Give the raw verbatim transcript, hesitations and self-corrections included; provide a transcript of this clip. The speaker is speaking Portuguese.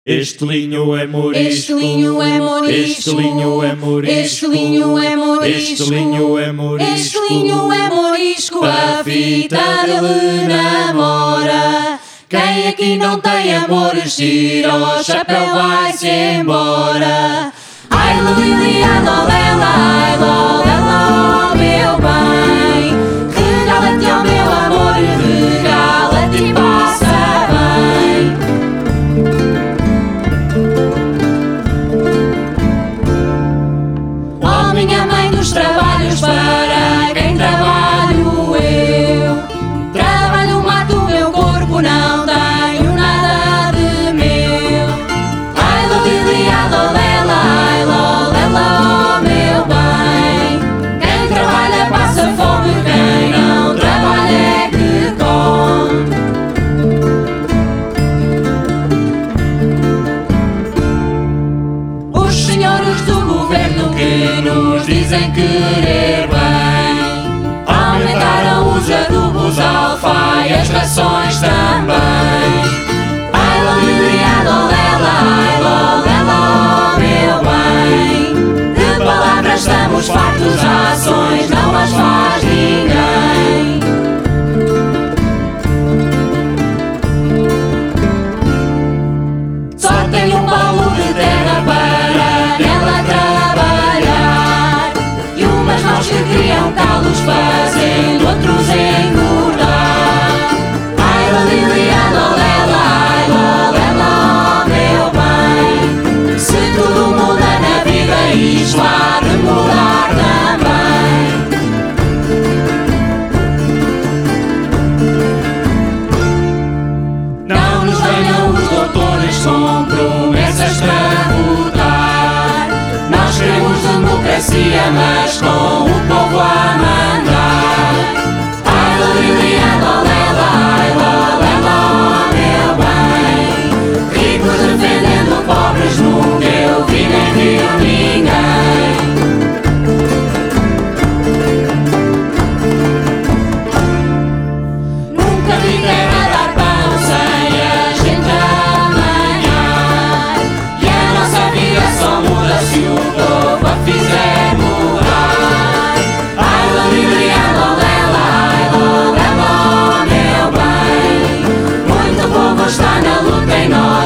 Este linho é morisco, Este linho é morisco, este linho é morisco, este linho é morisco, este linho é morisco, este linho é morisco, a fita dele namora. Quem aqui não tem amores, tira o chapéu, vai-se embora. Ai, Lili, ai, Lolela, ai, Lolela, meu bem, regala-te ao meu amor, regala-te e passa bem. Oh, minha mãe dos trabalhos, para quem trabalho eu, trabalho, mato o meu corpo, não tenho nada de meu. Ai, Lili, ai, Lolela, ai, Lolela, oh, meu bem, quem trabalha passa fome, quem não trabalha é que come. Os senhores do governo que nos dizem querer bem aumentaram os adubos, alfaias, rações também. Ai, Lili, ai, Lolela, ai, Lolela, oh, meu bem, de palavras estamos fartos, ações não as faz ninguém. Só tenho um bolo de terra para nela trabalhar e umas mãos que criam calos, fazendo outros engordar. Ai, Lili, ai, Lolela, ai, Lolela, oh, meu bem, se tudo muda na vida, isto há de mudar também. Não nos venham os doutores com promessas para votar. Nós queremos democracia, mas com o povo a mandar. Ai, Lili, ai, Lolela, ai, Lolela, oh, meu bem, ricos defendendo pobres, nunca eu vi nem viu ninguém. Nunca vi terra dar pão sem a gente amanhar, e a nossa vida só muda se o povo a fizer mudar. Ai, Lili, ai, Lolela, ai, Lolela, oh, meu bem, muito povo está na luta em nós.